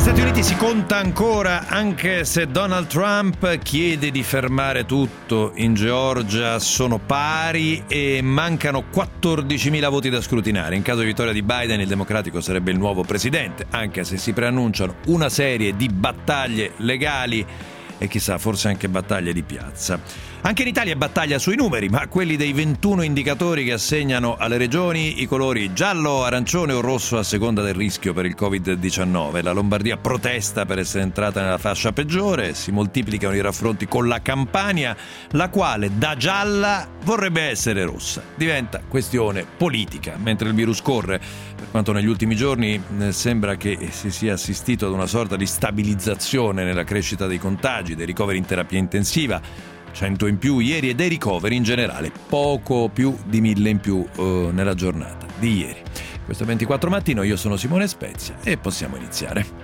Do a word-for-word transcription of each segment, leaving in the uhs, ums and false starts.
Stati Uniti si conta ancora, anche se Donald Trump chiede di fermare tutto. In Georgia sono pari e mancano quattordicimila voti da scrutinare. In caso di vittoria di Biden, il democratico sarebbe il nuovo presidente, anche se si preannunciano una serie di battaglie legali e chissà, forse anche battaglie di piazza. Anche in Italia battaglia sui numeri, ma quelli dei ventuno indicatori che assegnano alle regioni i colori giallo, arancione o rosso a seconda del rischio per il covid diciannove. La Lombardia protesta per essere entrata nella fascia peggiore, si moltiplicano i raffronti con la Campania, la quale da gialla vorrebbe essere rossa. Diventa questione politica, mentre il virus corre. Per quanto negli ultimi giorni eh, sembra che si sia assistito ad una sorta di stabilizzazione nella crescita dei contagi, dei ricoveri in terapia intensiva, cento in più ieri e dei ricoveri in generale, poco più di mille in più eh, nella giornata di ieri. Questo è ventiquattro Mattino, io sono Simone Spezia e possiamo iniziare.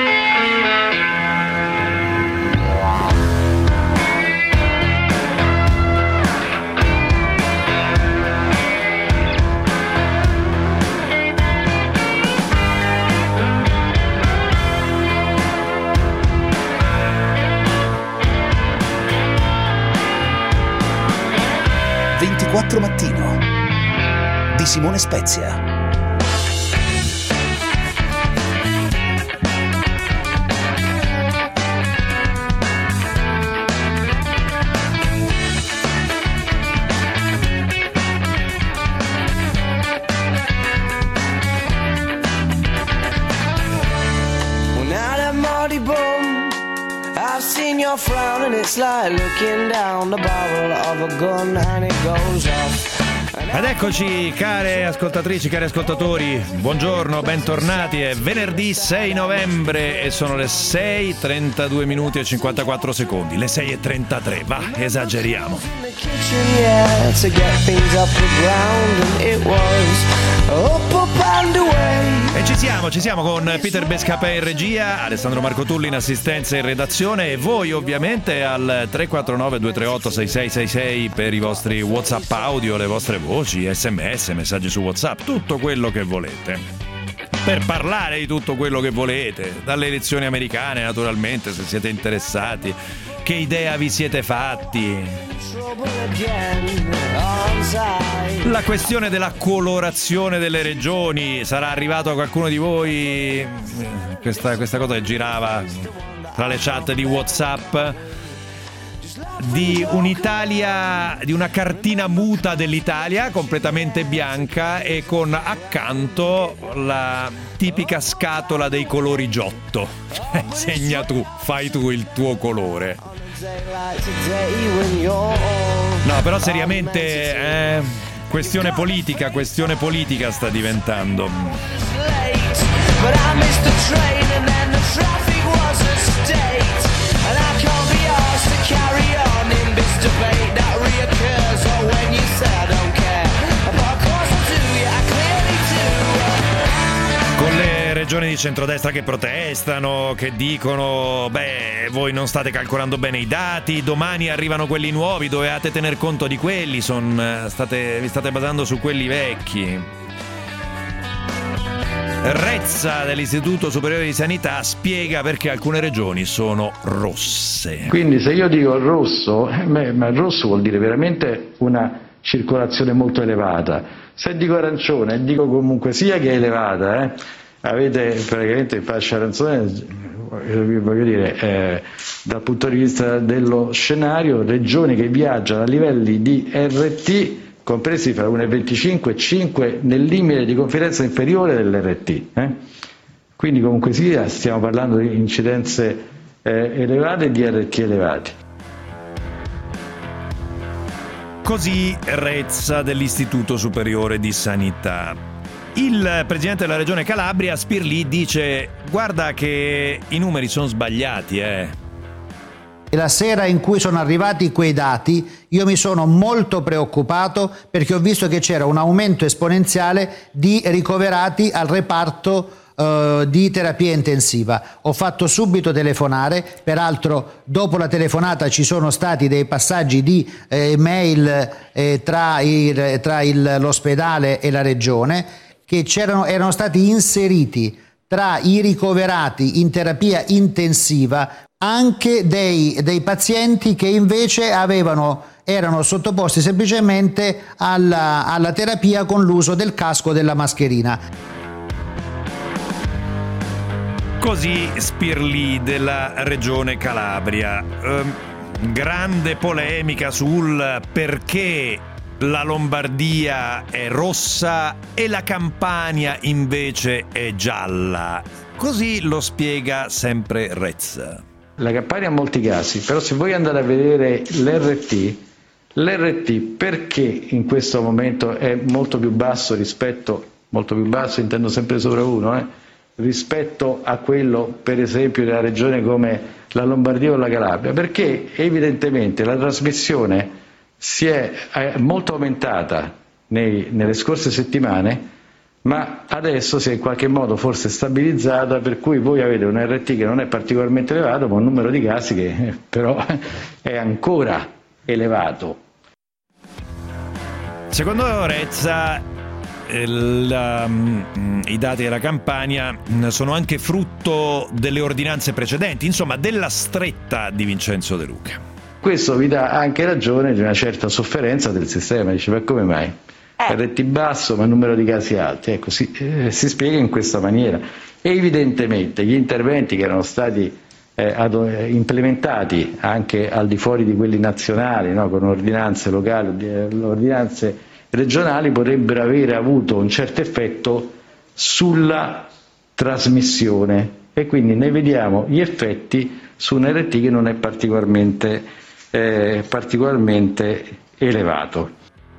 ventiquattro Mattino di Simone Spezia. I've seen your frown and it's like looking down the barrel of a gun and it goes off. Ed eccoci, care ascoltatrici, cari ascoltatori, buongiorno, bentornati. È venerdì sei novembre e sono le sei e trentadue minuti e cinquantaquattro secondi. Le sei e trentatré, va, esageriamo. E ci siamo, ci siamo con Peter Bescapè in regia, Alessandro Marcotulli in assistenza e in redazione e voi ovviamente al tre quattro nove due tre otto sei sei sei sei per i vostri WhatsApp audio, le vostre voci, sms, messaggi su WhatsApp, tutto quello che volete. Per parlare di tutto quello che volete, dalle elezioni americane naturalmente, se siete interessati, che idea vi siete fatti? La questione della colorazione delle regioni, sarà arrivato a qualcuno di voi questa, questa cosa che girava tra le chat di WhatsApp di un'Italia, di una cartina muta dell'Italia completamente bianca e con accanto la tipica scatola dei colori Giotto. Segna tu, fai tu il tuo colore. No, però seriamente eh, questione politica, questione politica sta diventando. Con le regioni di centrodestra che protestano, che dicono beh, voi non state calcolando bene i dati, domani arrivano quelli nuovi, dovevate tener conto di quelli, son, state, vi state basando su quelli vecchi. Rezza dell'Istituto Superiore di Sanità spiega perché alcune regioni sono rosse. Quindi se io dico rosso, beh, ma il rosso vuol dire veramente una circolazione molto elevata. Se dico arancione, dico comunque sia che è elevata, eh, avete praticamente in fascia arancione, voglio dire, eh, dal punto di vista dello scenario, regioni che viaggiano a livelli di R T compresi fra uno e venticinque e cinque nel limite di confidenza inferiore dell'R T. Eh? Quindi comunque sia stiamo parlando di incidenze eh, elevate e di R T elevati. Così Rezza dell'Istituto Superiore di Sanità. Il presidente della regione Calabria, Spirlì, dice guarda che i numeri sono sbagliati, eh. E la sera in cui sono arrivati quei dati io mi sono molto preoccupato perché ho visto che c'era un aumento esponenziale di ricoverati al reparto uh, di terapia intensiva. Ho fatto subito telefonare, peraltro dopo la telefonata ci sono stati dei passaggi di eh, mail eh, tra, il, tra il, l'ospedale e la regione che c'erano, erano stati inseriti tra i ricoverati in terapia intensiva anche dei, dei pazienti che invece avevano, erano sottoposti semplicemente alla, alla terapia con l'uso del casco della mascherina. Così Spirlì della Regione Calabria. Ehm, grande polemica sul perché la Lombardia è rossa e la Campania invece è gialla. Così lo spiega sempre Rezza. La Campania ha molti casi, però se voi andate a vedere l'R T, l'R T perché in questo momento è molto più basso rispetto, molto più basso intendo sempre sopra uno, eh, rispetto a quello per esempio della regione come la Lombardia o la Calabria? Perché evidentemente la trasmissione si è molto aumentata nei, nelle scorse settimane, ma adesso si è in qualche modo forse stabilizzata, per cui voi avete un R T che non è particolarmente elevato, ma un numero di casi che eh, però è ancora elevato. Secondo Rezza il, um, i dati della Campania sono anche frutto delle ordinanze precedenti, insomma della stretta di Vincenzo De Luca. Questo vi dà anche ragione di una certa sofferenza del sistema, dice ma come mai? Eh. R T basso ma numero di casi alti, ecco, si, eh, si spiega in questa maniera. Evidentemente gli interventi che erano stati eh, ad, eh, implementati anche al di fuori di quelli nazionali, no, con ordinanze locali, eh, ordinanze regionali, potrebbero avere avuto un certo effetto sulla trasmissione e quindi ne vediamo gli effetti su un R T che non è particolarmente, eh, particolarmente elevato.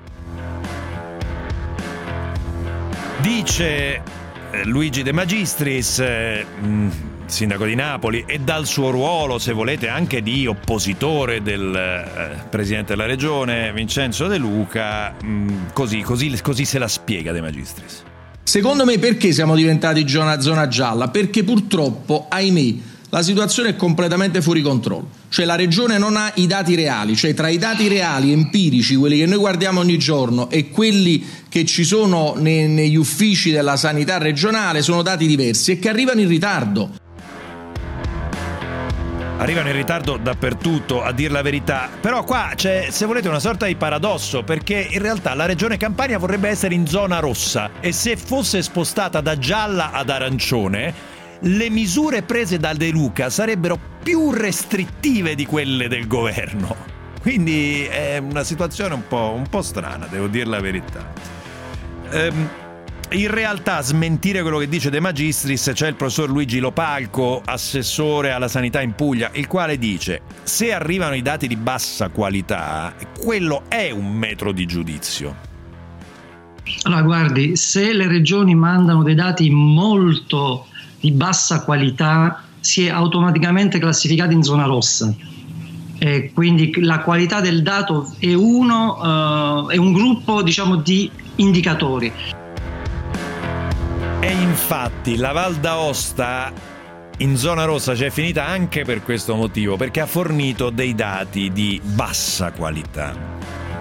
Dice eh, Luigi De Magistris, eh, mh, sindaco di Napoli, e dal suo ruolo, se volete, anche di oppositore del eh, presidente della regione Vincenzo De Luca, mh, così, così, così se la spiega De Magistris. Secondo me perché siamo diventati zona, zona gialla? Perché purtroppo, ahimè, la situazione è completamente fuori controllo, cioè la regione non ha i dati reali, cioè tra i dati reali, empirici, quelli che noi guardiamo ogni giorno e quelli che ci sono ne, negli uffici della sanità regionale sono dati diversi e che arrivano in ritardo. Arrivano in ritardo dappertutto, a dir la verità, però qua c'è, se volete, una sorta di paradosso, perché in realtà la regione Campania vorrebbe essere in zona rossa e se fosse spostata da gialla ad arancione le misure prese da De Luca sarebbero più restrittive di quelle del governo. Quindi è una situazione un po', un po' strana, devo dire la verità. Ehm, in realtà a smentire quello che dice De Magistris c'è il professor Luigi Lopalco, assessore alla sanità in Puglia, il quale dice: se arrivano i dati di bassa qualità, quello è un metro di giudizio. Allora guardi, se le regioni mandano dei dati molto di bassa qualità si è automaticamente classificati in zona rossa e quindi la qualità del dato è uno uh, è un gruppo, diciamo, di indicatori. E infatti la Val d'Aosta in zona rossa c'è finita anche per questo motivo, perché ha fornito dei dati di bassa qualità.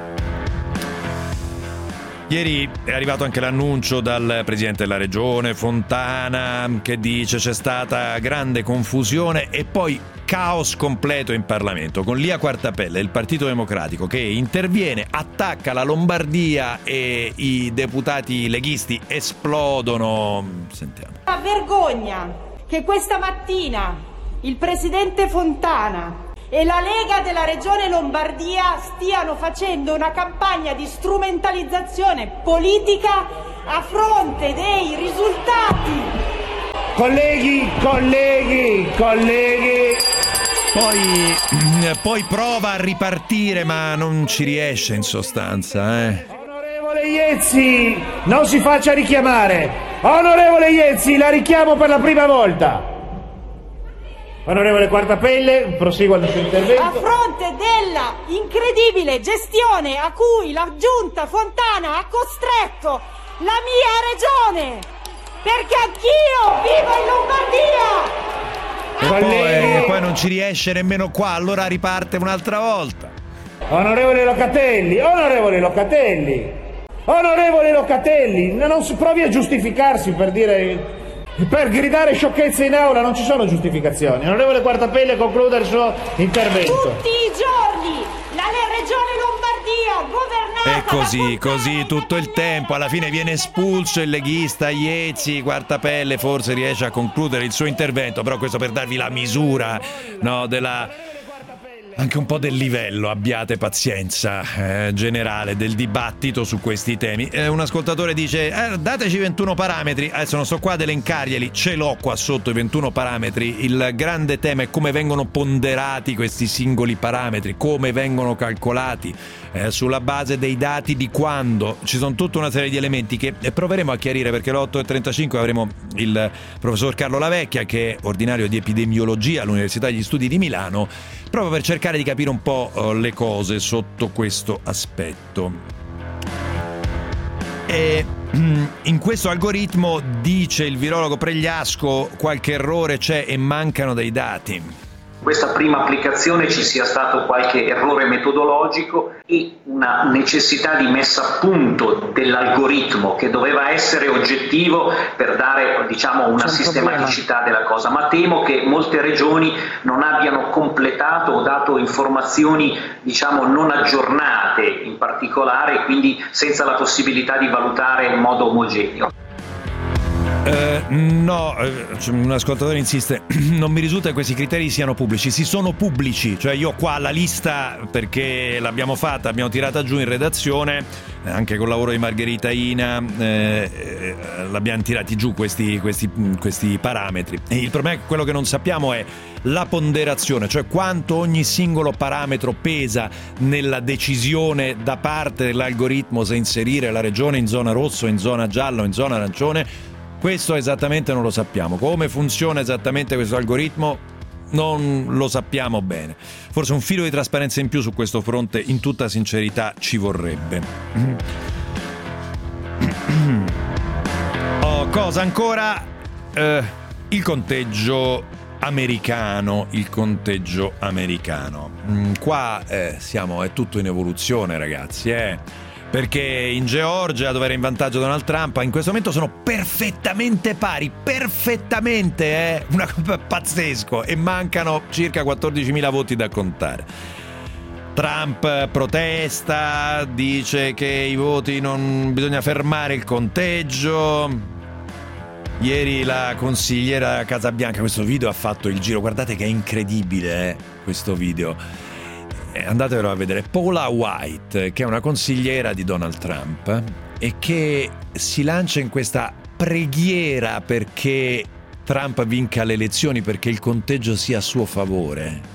Ieri è arrivato anche l'annuncio dal presidente della regione Fontana che dice c'è stata grande confusione e poi caos completo in Parlamento, con Lia Quartapelle, il Partito Democratico, che interviene, attacca la Lombardia e i deputati leghisti esplodono. Sentiamo. Una vergogna che questa mattina il presidente Fontana e la Lega della Regione Lombardia stiano facendo una campagna di strumentalizzazione politica a fronte dei risultati. Colleghi, colleghi, colleghi. Poi, poi prova a ripartire, ma non ci riesce in sostanza, eh. Onorevole Iezzi, non si faccia richiamare. Onorevole Iezzi, la richiamo per la prima volta. Onorevole Quartapelle, prosegua il suo intervento. A fronte della incredibile gestione a cui la giunta Fontana ha costretto la mia regione, perché anch'io vivo in Lombardia. E poi, poi non ci riesce nemmeno qua, allora riparte un'altra volta. Onorevole Locatelli, onorevole Locatelli, onorevole Locatelli, non si provi a giustificarsi per dire Per gridare sciocchezze in aula non ci sono giustificazioni. Onorevole Quartapelle, concluda il suo intervento. Tutti i giorni la regione Lombardia governata E così, da così tutto il tempo. Alla fine viene espulso il leghista Iezzi. Quartapelle forse riesce a concludere il suo intervento, però questo per darvi la misura, no, della... anche un po' del livello, abbiate pazienza, eh, generale del dibattito su questi temi. Eh, un ascoltatore dice eh, dateci ventuno parametri, adesso non sto qua ad elencarglieli, ce l'ho qua sotto i ventuno parametri. Il grande tema è come vengono ponderati questi singoli parametri, come vengono calcolati, eh, sulla base dei dati di quando. Ci sono tutta una serie di elementi che proveremo a chiarire, perché alle otto e trentacinque avremo il professor Carlo Lavecchia, che è ordinario di epidemiologia all'Università degli Studi di Milano, proprio per cercare di capire un po' le cose sotto questo aspetto. E in questo algoritmo, dice il virologo Pregliasco, qualche errore c'è e mancano dei dati. Questa prima applicazione ci sia stato qualche errore metodologico e una necessità di messa a punto dell'algoritmo che doveva essere oggettivo per dare, diciamo, una sistematicità della cosa, ma temo che molte regioni non abbiano completato o dato informazioni, diciamo, non aggiornate in particolare, quindi senza la possibilità di valutare in modo omogeneo. Uh, no, uh, un ascoltatore insiste, non mi risulta che questi criteri siano pubblici. Si sono pubblici, cioè io ho qua la lista perché l'abbiamo fatta, abbiamo tirata giù in redazione, eh, anche col lavoro di Margherita Ina, eh, eh, l'abbiamo tirati giù questi, questi, questi parametri. E il problema è che quello che non sappiamo è la ponderazione, cioè quanto ogni singolo parametro pesa nella decisione da parte dell'algoritmo se inserire la regione in zona rossa, in zona gialla o in zona arancione. Questo esattamente non lo sappiamo. Come funziona esattamente questo algoritmo non lo sappiamo bene. Forse un filo di trasparenza in più su questo fronte, in tutta sincerità, ci vorrebbe. Oh, cosa ancora? Eh, il conteggio americano, il conteggio americano. Mm, qua eh, siamo, è tutto in evoluzione, ragazzi, eh. Perché in Georgia, dove era in vantaggio Donald Trump, in questo momento sono perfettamente pari, perfettamente, eh, una cosa pazzesco, e mancano circa quattordicimila voti da contare. Trump protesta, dice che i voti non bisogna fermare il conteggio. Ieri la consigliera Casabianca, questo video ha fatto il giro, guardate che è incredibile, eh, questo video. Andatevelo a vedere. Paula White, che è una consigliera di Donald Trump e che si lancia in questa preghiera perché Trump vinca le elezioni, perché il conteggio sia a suo favore.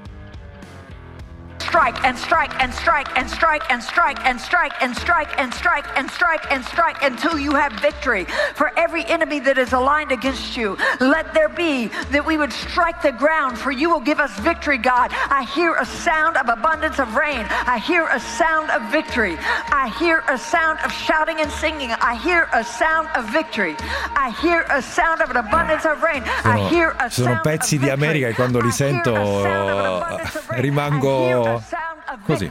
Strike and strike and strike and strike and strike and strike and strike and strike and strike and strike until you have victory. For every enemy that is aligned against you, let there be that we would strike the ground, for you will give us victory, God. I hear a sound of abundance of rain. I hear a sound of victory. I hear a sound of shouting and singing. I hear a sound of victory. I hear a sound of an abundance of rain. I hear a sound sono pezzi di America e quando li sento rimango così.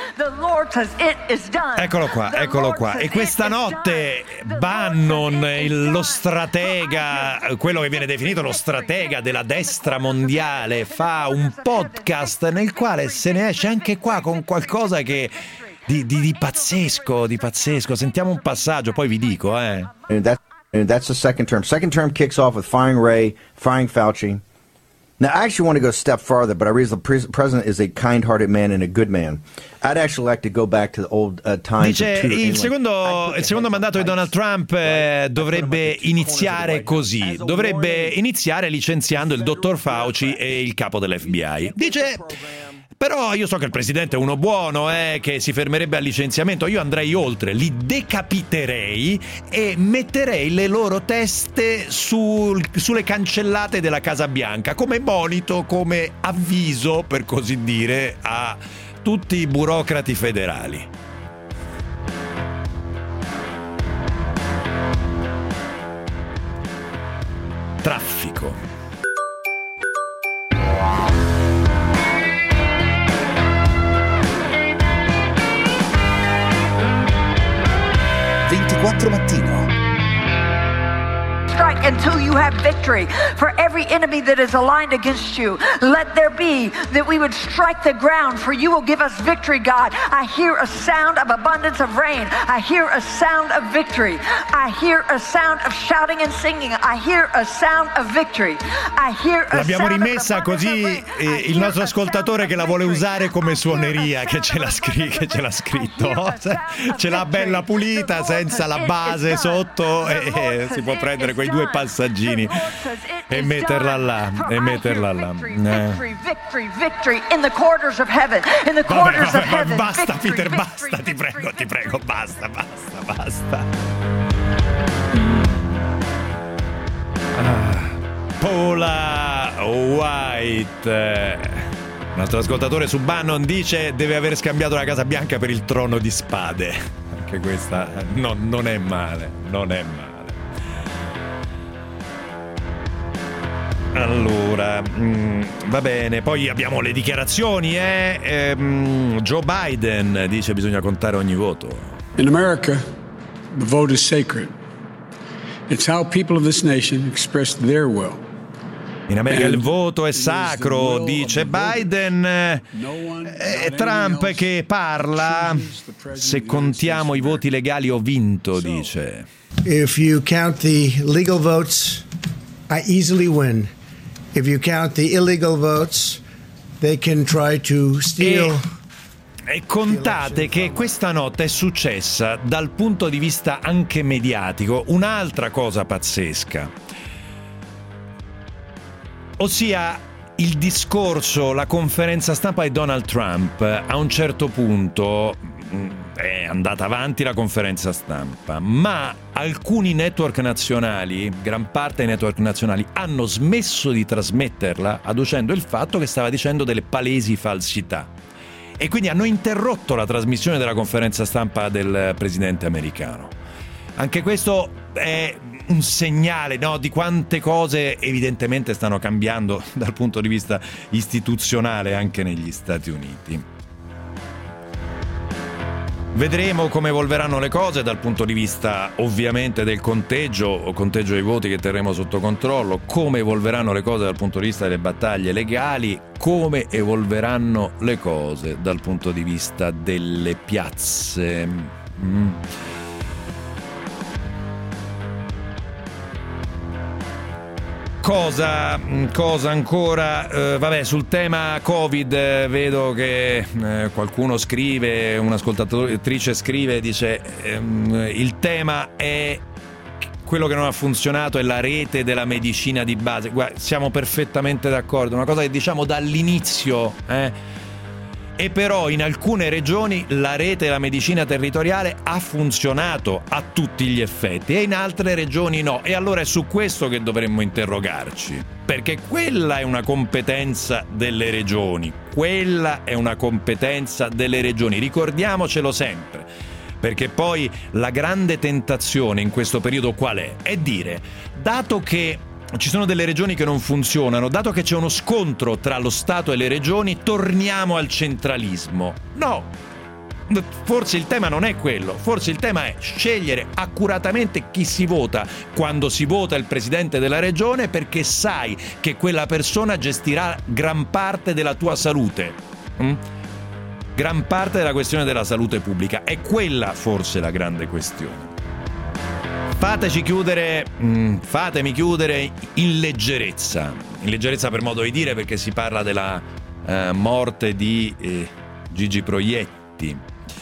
Eccolo qua, eccolo qua. E questa notte Bannon, lo stratega, quello che viene definito lo stratega della destra mondiale, fa un podcast nel quale se ne esce anche qua con qualcosa che di, di, di pazzesco, di pazzesco. Sentiamo un passaggio, poi vi dico, eh. And that, and that's the second term. Second term kicks off with firing Ray, firing Fauci. Now, I actually want to go a step farther, but I realize the pre- president is a kind-hearted man and a good man. I'd actually like to go back to the old uh, times. Dice, of two, il secondo, il secondo mandato di Donald Trump eh, dovrebbe iniziare così. Dovrebbe iniziare licenziando il dottor Fauci e il capo dell'F B I. Dice... Però io so che il presidente è uno buono, eh, che si fermerebbe al licenziamento. Io andrei oltre, li decapiterei e metterei le loro teste sul, sulle cancellate della Casa Bianca, come monito, come avviso, per così dire, a tutti i burocrati federali. Traffico. ventiquattro mattino. strike until you have victory. For every enemy that is aligned against you, let there be that we would strike the ground, for you will give us victory, God. I hear a sound of abundance of rain. I hear a sound of victory. I hear a sound of shouting and singing. I hear a sound of victory. I hear a L'abbiamo sound rimessa of abundance così of rain. eh, il nostro ascoltatore che la vuole usare come suoneria, che ce l'ha, scri- che ce l'ha scritto, ce l'ha bella pulita senza la base sotto e, e si può prendere quei due passaggini e metterla là e metterla là. Victory, victory, victory in the quarters of heaven. In the Vabbè, quarters vabbè, of heaven. basta Victory, Peter, victory, basta, ti prego, ti prego, basta, basta, basta. Ah, Paula White, il nostro ascoltatore su Bannon, dice deve aver scambiato la Casa Bianca per il trono di spade. Anche questa no, non è male, non è male. Allora, mh, va bene, poi abbiamo le dichiarazioni, eh? Ehm, Joe Biden dice bisogna contare ogni voto. In America, the vote is sacred. It's how people of this nation express their will. In America il voto è sacro, dice Biden. E Trump che parla, se contiamo i voti legali ho vinto, dice. If you count the legal votes, I easily win. If you count the illegal votes, they can try to steal. E, e contate che questa notte è successa dal punto di vista anche mediatico un'altra cosa pazzesca. Ossia il discorso, la conferenza stampa di Donald Trump. A un certo punto è andata avanti la conferenza stampa, ma alcuni network nazionali, gran parte dei network nazionali, hanno smesso di trasmetterla adducendo il fatto che stava dicendo delle palesi falsità e quindi hanno interrotto la trasmissione della conferenza stampa del presidente americano. Anche questo è un segnale, no, di quante cose evidentemente stanno cambiando dal punto di vista istituzionale anche negli Stati Uniti. Vedremo come evolveranno le cose dal punto di vista ovviamente del conteggio o conteggio dei voti che terremo sotto controllo, come evolveranno le cose dal punto di vista delle battaglie legali, come evolveranno le cose dal punto di vista delle piazze. Mm. Cosa, cosa ancora? Eh, vabbè, sul tema Covid eh, vedo che eh, qualcuno scrive, un'ascoltatrice scrive, dice ehm, il tema è quello che non ha funzionato è la rete della medicina di base. Guarda, siamo perfettamente d'accordo, una cosa che diciamo dall'inizio, eh? E però in alcune regioni la rete della medicina territoriale ha funzionato a tutti gli effetti e in altre regioni no. E allora è su questo che dovremmo interrogarci, perché quella è una competenza delle regioni, quella è una competenza delle regioni, ricordiamocelo sempre, perché poi la grande tentazione in questo periodo qual è? È dire, dato che ci sono delle regioni che non funzionano, dato che c'è uno scontro tra lo Stato e le regioni, torniamo al centralismo. No, forse il tema non è quello, forse il tema è scegliere accuratamente chi si vota quando si vota il presidente della regione, perché sai che quella persona gestirà gran parte della tua salute. Mm? Gran parte della questione della salute pubblica. È quella forse la grande questione. Fateci chiudere, mh, fatemi chiudere in leggerezza, in leggerezza per modo di dire, perché si parla della eh, morte di eh, Gigi Proietti.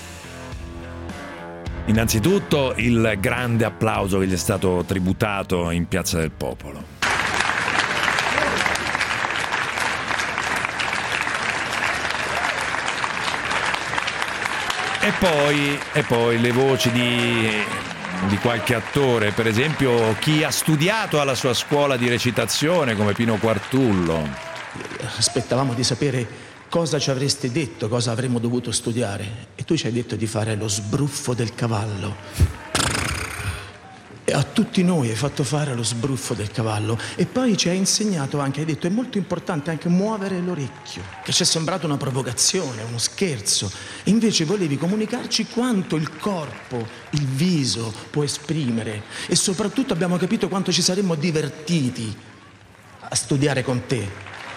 Innanzitutto il grande applauso che gli è stato tributato in Piazza del Popolo. E poi, e poi le voci di... di qualche attore, per esempio chi ha studiato alla sua scuola di recitazione come Pino Quartullo. Aspettavamo di sapere cosa ci avresti detto, cosa avremmo dovuto studiare, e tu ci hai detto di fare lo sbruffo del cavallo. E a tutti noi hai fatto fare lo sbruffo del cavallo e poi ci hai insegnato anche, hai detto è molto importante anche muovere l'orecchio, che ci è sembrato una provocazione, uno scherzo. Invece volevi comunicarci quanto il corpo, il viso può esprimere e soprattutto abbiamo capito quanto ci saremmo divertiti a studiare con te.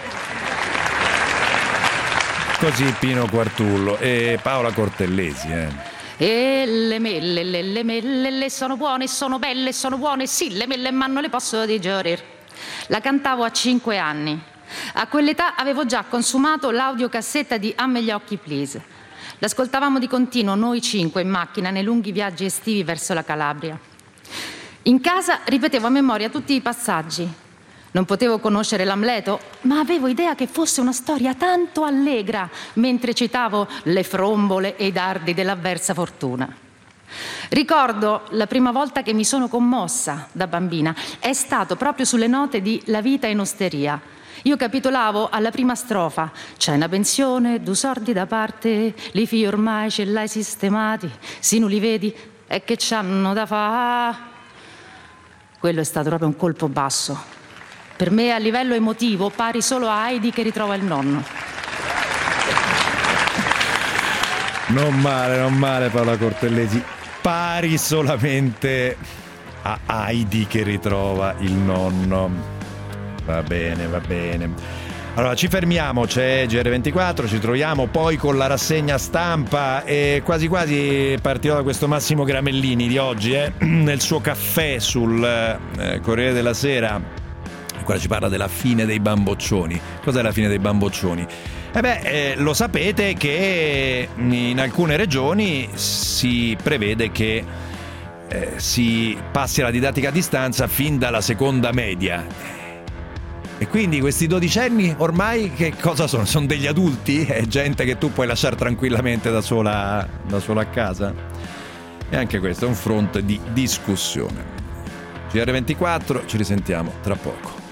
Così Pino Quartullo e Paola Cortellesi, eh. E le mele, le, le mele, le sono buone, sono belle, sono buone, sì, le mele, ma non le posso digerire. La cantavo a cinque anni. A quell'età avevo già consumato l'audiocassetta di Amme gli occhi, please. L'ascoltavamo di continuo, noi cinque, in macchina, nei lunghi viaggi estivi verso la Calabria. In casa ripetevo a memoria tutti i passaggi. Non potevo conoscere l'Amleto, ma avevo idea che fosse una storia tanto allegra mentre citavo le frombole e i dardi dell'avversa fortuna. Ricordo la prima volta che mi sono commossa da bambina. È stato proprio sulle note di La vita in osteria. Io capitolavo alla prima strofa. C'è una pensione, due sordi da parte, li figli ormai ce l'hai sistemati, se non li vedi è che c'hanno da fa. Quello è stato proprio un colpo basso. Per me a livello emotivo pari solo a Heidi che ritrova il nonno. Non male, non male Paola Cortellesi. Pari solamente a Heidi che ritrova il nonno. Va bene, va bene. Allora ci fermiamo, c'è G R ventiquattro, ci troviamo poi con la rassegna stampa e quasi quasi partirò da questo Massimo Gramellini di oggi, eh, nel suo caffè sul eh, Corriere della Sera. Qua ci parla della fine dei bamboccioni. Cos'è la fine dei bamboccioni? Eh beh, eh, lo sapete che in alcune regioni si prevede che eh, si passi alla didattica a distanza fin dalla seconda media. E quindi questi dodicenni ormai che cosa sono? Sono degli adulti? È gente che tu puoi lasciare tranquillamente da sola, da sola a casa? E anche questo è un fronte di discussione. G R ventiquattro, ci risentiamo tra poco.